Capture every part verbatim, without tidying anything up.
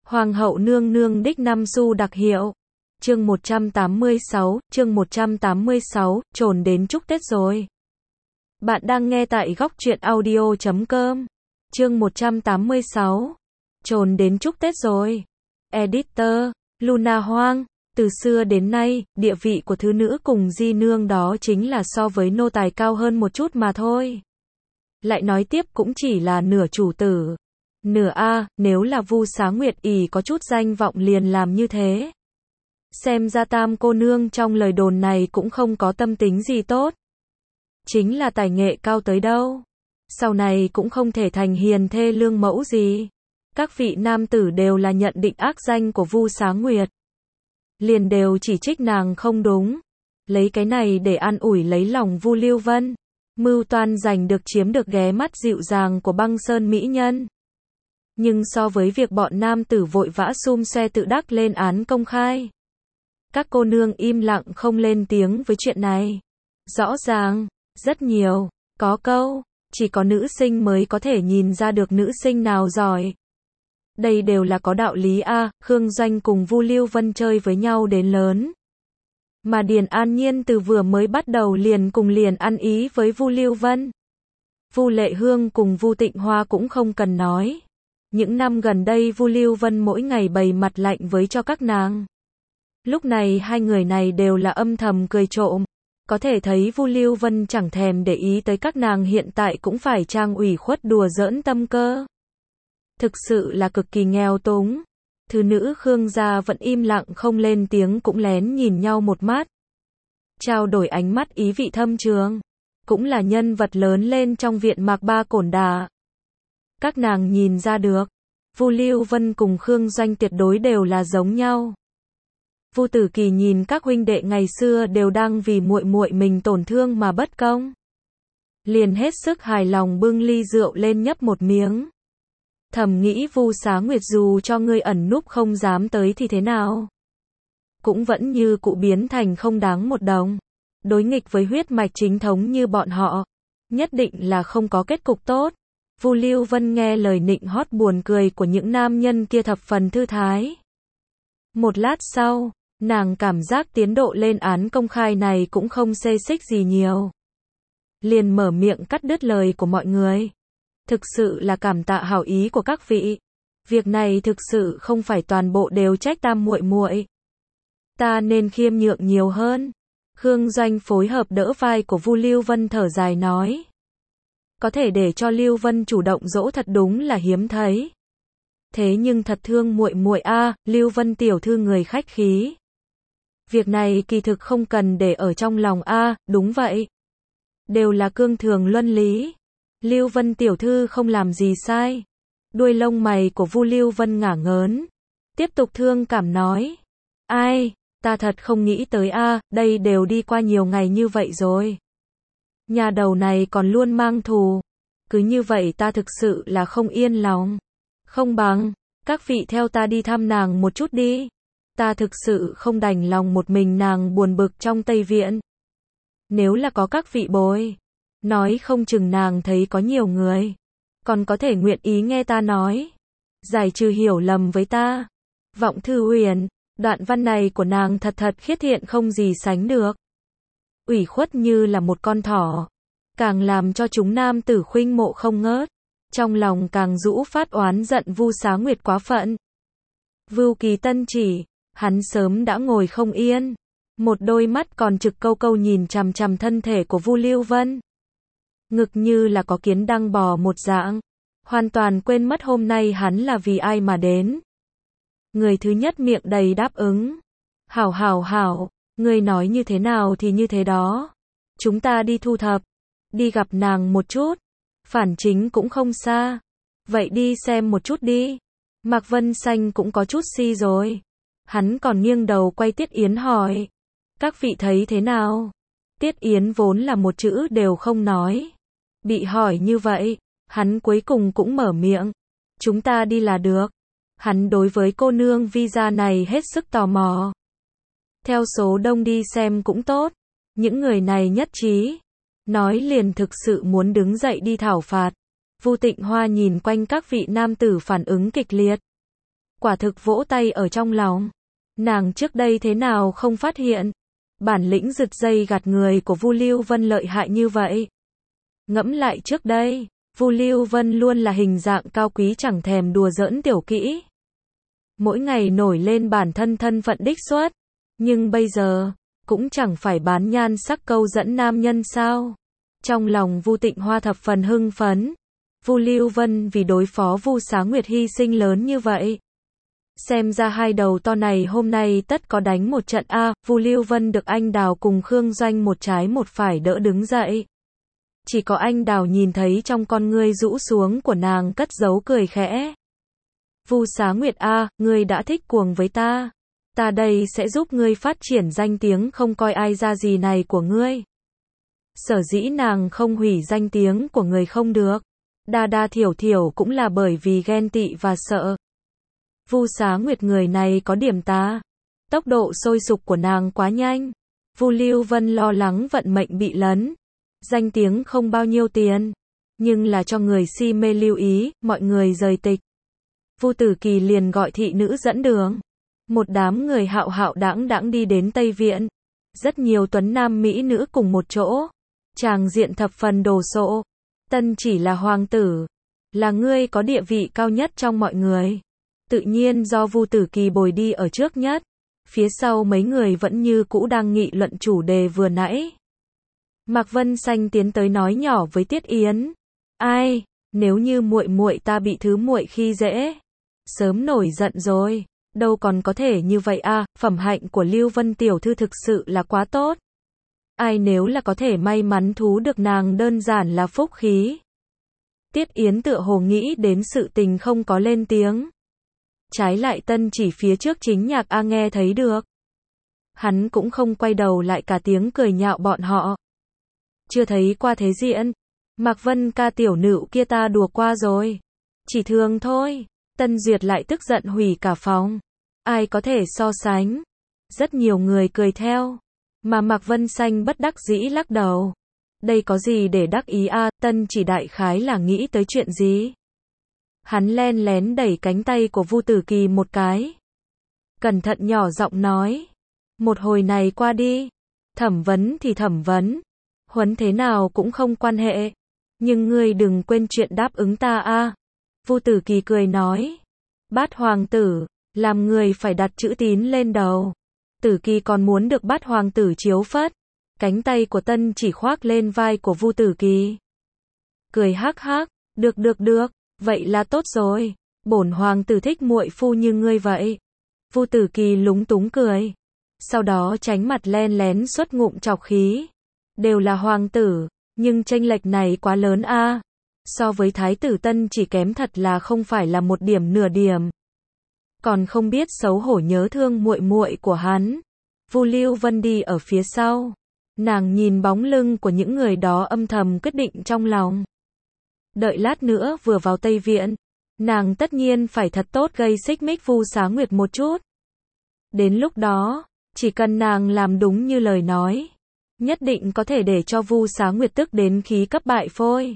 Hoàng hậu nương nương đích năm xu đặc hiệu. Chương một trăm tám mươi sáu, chương một trăm tám mươi sáu, trồn đến chúc Tết rồi. Bạn đang nghe tại góc truyện audio chấm com. Chương một trăm tám mươi sáu. Trồn đến chúc Tết rồi. Editor, Luna Hoang. Từ xưa đến nay, địa vị của thứ nữ cùng di nương đó chính là so với nô tài cao hơn một chút mà thôi. Lại nói tiếp cũng chỉ là nửa chủ tử. Nửa A, nếu là Vu Xá Nguyệt ỷ có chút danh vọng liền làm như thế. Xem ra tam cô nương trong lời đồn này cũng không có tâm tính gì tốt. Chính là tài nghệ cao tới đâu. Sau này cũng không thể thành hiền thê lương mẫu gì. Các vị nam tử đều là nhận định ác danh của Vu Xá Nguyệt. Liền đều chỉ trích nàng không đúng. Lấy cái này để an ủi lấy lòng Vu Lưu Vân. Mưu toan giành được chiếm được ghé mắt dịu dàng của băng sơn mỹ nhân. Nhưng so với việc bọn nam tử vội vã xum xe tự đắc lên án công khai. Các cô nương im lặng không lên tiếng với chuyện này. Rõ ràng, rất nhiều, có câu, chỉ có nữ sinh mới có thể nhìn ra được nữ sinh nào giỏi. Đây đều là có đạo lý a. Khương Doanh cùng Vu Lưu Vân chơi với nhau đến lớn. Mà Điền An Nhiên từ vừa mới bắt đầu liền cùng liền ăn ý với Vu Lưu Vân. Vu Lệ Hương cùng Vu Tịnh Hoa cũng không cần nói. Những năm gần đây Vu Lưu Vân mỗi ngày bày mặt lạnh với cho các nàng. Lúc này hai người này đều là âm thầm cười trộm. Có thể thấy Vu Lưu Vân chẳng thèm để ý tới các nàng hiện tại cũng phải trang ủy khuất đùa giỡn tâm cơ. Thực sự là cực kỳ nghèo túng. Thứ nữ Khương gia vẫn im lặng không lên tiếng cũng lén nhìn nhau một mắt. Trao đổi ánh mắt ý vị thâm trường. Cũng là nhân vật lớn lên trong viện Mạc Ba Cổn Đà. Các nàng nhìn ra được, Vu Lưu Vân cùng Khương Doanh tuyệt đối đều là giống nhau. Vu Tử Kỳ nhìn các huynh đệ ngày xưa đều đang vì muội muội mình tổn thương mà bất công. Liền hết sức hài lòng bưng ly rượu lên nhấp một miếng. Thầm nghĩ Vu Xá Nguyệt dù cho ngươi ẩn núp không dám tới thì thế nào? Cũng vẫn như cụ biến thành không đáng một đồng. Đối nghịch với huyết mạch chính thống như bọn họ. Nhất định là không có kết cục tốt. Vu Lưu Vân nghe lời nịnh hót buồn cười của những nam nhân kia thập phần thư thái. Một lát sau, nàng cảm giác tiến độ lên án công khai này cũng không xê xích gì nhiều. Liền mở miệng cắt đứt lời của mọi người. Thực sự là cảm tạ hảo ý của các vị. Việc này thực sự không phải toàn bộ đều trách tam muội muội. Ta nên khiêm nhượng nhiều hơn. Khương Doanh phối hợp đỡ vai của Vu Lưu Vân thở dài nói. Có thể để cho Lưu Vân chủ động dỗ thật đúng là hiếm thấy. Thế nhưng thật thương muội muội a, Lưu Vân tiểu thư người khách khí. Việc này kỳ thực không cần để ở trong lòng a, đúng vậy. Đều là cương thường luân lý. Lưu Vân tiểu thư không làm gì sai. Đuôi lông mày của Vu Lưu Vân ngả ngớn. Tiếp tục thương cảm nói. Ai, ta thật không nghĩ tới a, đây đều đi qua nhiều ngày như vậy rồi. Nhà đầu này còn luôn mang thù. Cứ như vậy ta thực sự là không yên lòng. Không bằng, các vị theo ta đi thăm nàng một chút đi. Ta thực sự không đành lòng một mình nàng buồn bực trong Tây Viện. Nếu là có các vị bồi, nói không chừng nàng thấy có nhiều người. Còn có thể nguyện ý nghe ta nói. Giải trừ hiểu lầm với ta. Vọng Thư Huyền, đoạn văn này của nàng thật thật khiết thiện không gì sánh được. Ủy khuất như là một con thỏ. Càng làm cho chúng nam tử khuynh mộ không ngớt. Trong lòng càng rũ phát oán giận Vu Xá Nguyệt quá phận. Vưu Kỳ Tân chỉ, hắn sớm đã ngồi không yên. Một đôi mắt còn trực câu câu nhìn chằm chằm thân thể của Vu Lưu Vân. Ngực như là có kiến đang bò một dạng. Hoàn toàn quên mất hôm nay hắn là vì ai mà đến. Người thứ nhất miệng đầy đáp ứng. Hảo hảo hảo. Ngươi nói như thế nào thì như thế đó. Chúng ta đi thu thập. Đi gặp nàng một chút. Phản chính cũng không xa. Vậy đi xem một chút đi. Mạc Vân Xanh cũng có chút si rồi. Hắn còn nghiêng đầu quay Tiết Yến hỏi. Các vị thấy thế nào? Tiết Yến vốn là một chữ đều không nói. Bị hỏi như vậy, hắn cuối cùng cũng mở miệng. Chúng ta đi là được. Hắn đối với cô nương visa này hết sức tò mò. Theo số đông đi xem cũng tốt. Những người này nhất trí. Nói liền thực sự muốn đứng dậy đi thảo phạt. Vu Tịnh Hoa nhìn quanh các vị nam tử phản ứng kịch liệt. quả thực vỗ tay ở trong lòng. Nàng trước đây thế nào không phát hiện, bản lĩnh giật dây gạt người của Vu Lưu Vân lợi hại như vậy. Ngẫm lại trước đây, Vu Lưu Vân luôn là hình dạng cao quý chẳng thèm đùa giỡn tiểu kỹ. Mỗi ngày nổi lên bản thân thân phận đích xuất, nhưng bây giờ, cũng chẳng phải bán nhan sắc câu dẫn nam nhân sao. Trong lòng Vu Tịnh Hoa thập phần hưng phấn. Vu Lưu Vân vì đối phó Vu Xá Nguyệt hy sinh lớn như vậy. Xem ra hai đầu to này hôm nay tất có đánh một trận a. Vu Lưu Vân được anh Đào cùng Khương Doanh một trái một phải đỡ đứng dậy. Chỉ có anh Đào nhìn thấy trong con ngươi rũ xuống của nàng cất giấu cười khẽ. Vu Xá Nguyệt a, ngươi đã thích cuồng với ta. Ta đây sẽ giúp ngươi phát triển danh tiếng không coi ai ra gì này của ngươi. Sở dĩ nàng không hủy danh tiếng của người không được. Đa đa thiểu thiểu cũng là bởi vì ghen tị và sợ. Vu Xá Nguyệt người này có điểm ta. Tốc độ sôi sục của nàng quá nhanh. Vu Lưu Vân lo lắng vận mệnh bị lấn. Danh tiếng không bao nhiêu tiền, nhưng là cho người si mê lưu ý, mọi người rời tịch. Vu Tử Kỳ liền gọi thị nữ dẫn đường. Một đám người hạo hạo đãng đãng đi đến Tây Viện. Rất nhiều tuấn nam mỹ nữ cùng một chỗ. Tràng diện thập phần đồ sộ. Tân chỉ là hoàng tử. Là ngươi có địa vị cao nhất trong mọi người. Tự nhiên do Vu Tử Kỳ bồi đi ở trước nhất. Phía sau mấy người vẫn như cũ đang nghị luận chủ đề vừa nãy. Mạc Vân Xanh tiến tới nói nhỏ với Tiết Yến. Ai, nếu như muội muội ta bị thứ muội khi dễ, sớm nổi giận rồi. Đâu còn có thể như vậy a, à, phẩm hạnh của Lưu Vân tiểu thư thực sự là quá tốt. Ai nếu là có thể may mắn thú được nàng đơn giản là phúc khí. Tiết Yến tựa hồ nghĩ đến sự tình không có lên tiếng. Trái lại Tân chỉ phía trước chính Nhạc A nghe thấy được. Hắn cũng không quay đầu lại cả tiếng cười nhạo bọn họ. Chưa thấy qua thế diễn. Mạc Vân ca tiểu nữ kia ta đùa qua rồi. Chỉ thường thôi. Tân Duyệt lại tức giận hủy cả phòng. Ai có thể so sánh. Rất nhiều người cười theo. Mà Mạc Vân Xanh bất đắc dĩ lắc đầu. Đây có gì để đắc ý a, à, Tân chỉ đại khái là nghĩ tới chuyện gì. Hắn len lén đẩy cánh tay của Vu Tử Kỳ một cái. Cẩn thận nhỏ giọng nói. Một hồi này qua đi. Thẩm vấn thì thẩm vấn. Huấn thế nào cũng không quan hệ. Nhưng ngươi đừng quên chuyện đáp ứng ta a. À. Vu Tử Kỳ cười nói. Bát hoàng tử, làm người phải đặt chữ tín lên đầu. Tử Kỳ còn muốn được bát hoàng tử chiếu phất. Cánh tay của Tân chỉ khoác lên vai của Vu Tử Kỳ. Cười hắc hắc, được được được, vậy là tốt rồi. Bổn hoàng tử thích muội phu như ngươi vậy. Vu Tử Kỳ lúng túng cười. Sau đó tránh mặt len lén xuất ngụm trọc khí. Đều là hoàng tử, nhưng chênh lệch này quá lớn a. À. So với thái tử Tân chỉ kém thật là không phải là một điểm nửa điểm. Còn không biết xấu hổ nhớ thương muội muội của hắn. Vu Lưu Vân đi ở phía sau. Nàng nhìn bóng lưng của những người đó âm thầm quyết định trong lòng. Đợi lát nữa vừa vào Tây Viện, nàng tất nhiên phải thật tốt gây xích mích Vu Xá Nguyệt một chút. Đến lúc đó, chỉ cần nàng làm đúng như lời nói, nhất định có thể để cho Vu Xá Nguyệt tức đến khí cấp bại phôi.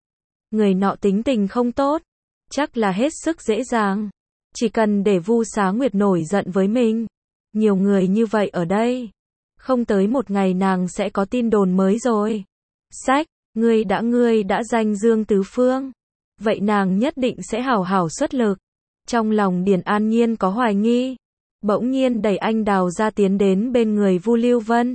Người nọ tính tình không tốt, chắc là hết sức dễ dàng. Chỉ cần để Vu Xá Nguyệt nổi giận với mình. Nhiều người như vậy ở đây. Không tới một ngày nàng sẽ có tin đồn mới rồi. Sách, ngươi đã ngươi đã danh dương tứ phương. Vậy nàng nhất định sẽ hảo hảo xuất lực. Trong lòng Điền An Nhiên có hoài nghi. Bỗng nhiên đẩy anh Đào ra tiến đến bên người Vu Lưu Vân.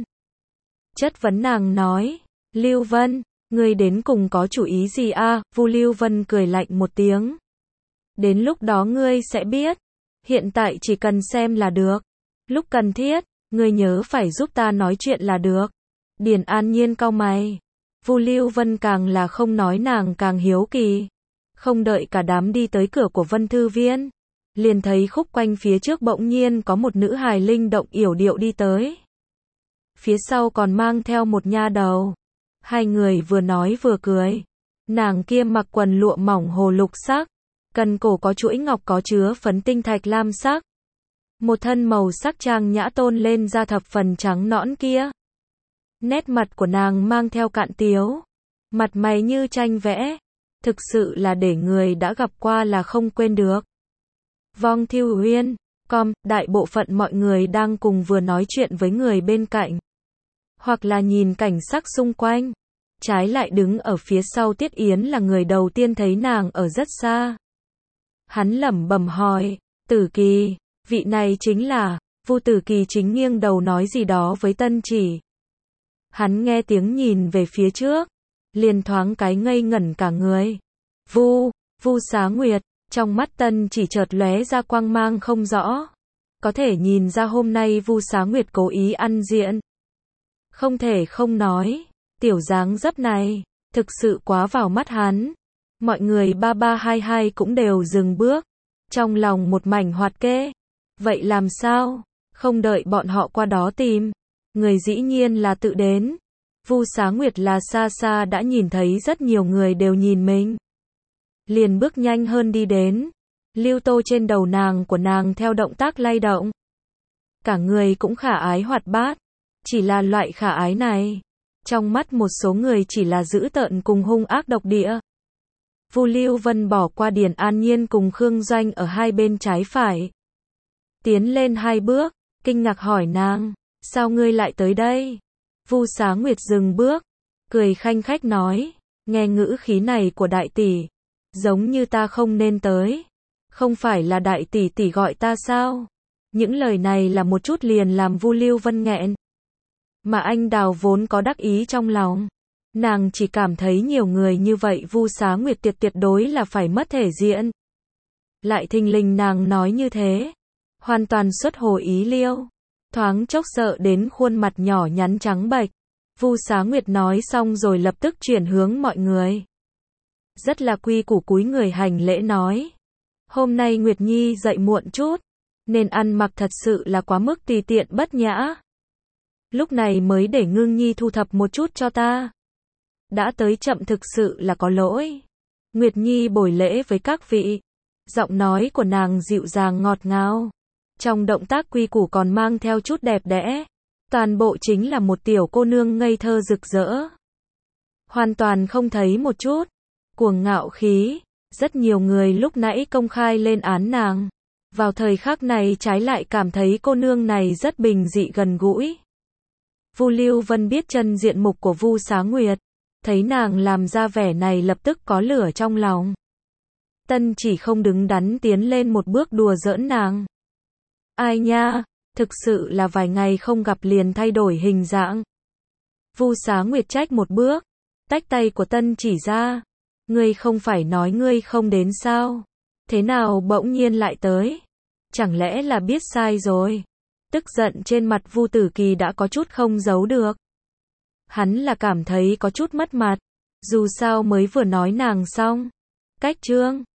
Chất vấn nàng nói. Lưu Vân, ngươi đến cùng có chủ ý gì a? À? Vu Lưu Vân cười lạnh một tiếng. Đến lúc đó ngươi sẽ biết. Hiện tại chỉ cần xem là được. Lúc cần thiết, ngươi nhớ phải giúp ta nói chuyện là được. Điền An Nhiên cau mày. Vu Lưu Vân càng là không nói nàng càng hiếu kỳ. Không đợi cả đám đi tới cửa của Vân Thư Viên. Liền thấy khúc quanh phía trước bỗng nhiên có một nữ hài linh động yểu điệu đi tới. Phía sau còn mang theo một nha đầu. Hai người vừa nói vừa cười. Nàng kia mặc quần lụa mỏng hồ lục sắc. Cần cổ có chuỗi ngọc có chứa phấn tinh thạch lam sắc. Một thân màu sắc trang nhã tôn lên da thập phần trắng nõn kia. Nét mặt của nàng mang theo cạn tiếu. Mặt mày như tranh vẽ. Thực sự là để người đã gặp qua là không quên được. Vong Thiêu Uyên, com, đại bộ phận mọi người đang cùng vừa nói chuyện với người bên cạnh. Hoặc là nhìn cảnh sắc xung quanh. Trái lại đứng ở phía sau Tiết Yến là người đầu tiên thấy nàng ở rất xa. Hắn lẩm bẩm hỏi, Tử Kỳ, vị này chính là, Vu Tử Kỳ chính nghiêng đầu nói gì đó với Tân Chỉ. Hắn nghe tiếng nhìn về phía trước, liền thoáng cái ngây ngẩn cả người. Vu, Vu Xá Nguyệt, trong mắt Tân Chỉ chợt lóe ra quang mang không rõ. Có thể nhìn ra hôm nay Vu Xá Nguyệt cố ý ăn diện. Không thể không nói, tiểu dáng dấp này, thực sự quá vào mắt hắn. Mọi người ba ba hai hai cũng đều dừng bước, trong lòng một mảnh hoạt kê. Vậy làm sao? Không đợi bọn họ qua đó tìm, người dĩ nhiên là tự đến. Vu Xá Nguyệt là xa xa đã nhìn thấy rất nhiều người đều nhìn mình. Liền bước nhanh hơn đi đến, lưu tô trên đầu nàng của nàng theo động tác lay động. Cả người cũng khả ái hoạt bát, chỉ là loại khả ái này, trong mắt một số người chỉ là dữ tợn cùng hung ác độc địa. Vu Lưu Vân bỏ qua Điền An Nhiên cùng Khương Doanh ở hai bên trái phải. Tiến lên hai bước, kinh ngạc hỏi nàng, sao ngươi lại tới đây? Vu Xá Nguyệt dừng bước, cười khanh khách nói, nghe ngữ khí này của đại tỷ, giống như ta không nên tới. Không phải là đại tỷ tỷ gọi ta sao? Những lời này là một chút liền làm Vu Lưu Vân nghẹn. Mà anh Đào vốn có đắc ý trong lòng. Nàng chỉ cảm thấy nhiều người như vậy Vu Xá Nguyệt tuyệt tuyệt đối là phải mất thể diện. Lại thình lình nàng nói như thế, hoàn toàn xuất hồ ý liêu. Thoáng chốc sợ đến khuôn mặt nhỏ nhắn trắng bệch. Vu Xá Nguyệt nói xong rồi lập tức chuyển hướng mọi người. Rất là quy củ cúi người hành lễ nói. Hôm nay Nguyệt Nhi dậy muộn chút, nên ăn mặc thật sự là quá mức tùy tiện bất nhã. Lúc này mới để Ngưng Nhi thu thập một chút cho ta. Đã tới chậm thực sự là có lỗi. Nguyệt Nhi bồi lễ với các vị. Giọng nói của nàng dịu dàng ngọt ngào. Trong động tác quy củ còn mang theo chút đẹp đẽ. Toàn bộ chính là một tiểu cô nương ngây thơ rực rỡ. Hoàn toàn không thấy một chút cuồng ngạo khí. Rất nhiều người lúc nãy công khai lên án nàng. Vào thời khắc này trái lại cảm thấy cô nương này rất bình dị gần gũi. Vu Lưu Vân biết chân diện mục của Vu Xá Nguyệt. Thấy nàng làm ra vẻ này lập tức có lửa trong lòng. Tân Chỉ không đứng đắn tiến lên một bước đùa giỡn nàng. Ai nha, thực sự là vài ngày không gặp liền thay đổi hình dạng. Vu Xá Nguyệt trách một bước, tách tay của Tân Chỉ ra. Ngươi không phải nói ngươi không đến sao? Thế nào bỗng nhiên lại tới? Chẳng lẽ là biết sai rồi? Tức giận trên mặt Vu Tử Kỳ đã có chút không giấu được. Hắn là cảm thấy có chút mất mặt. Dù sao mới vừa nói nàng xong. Cách chương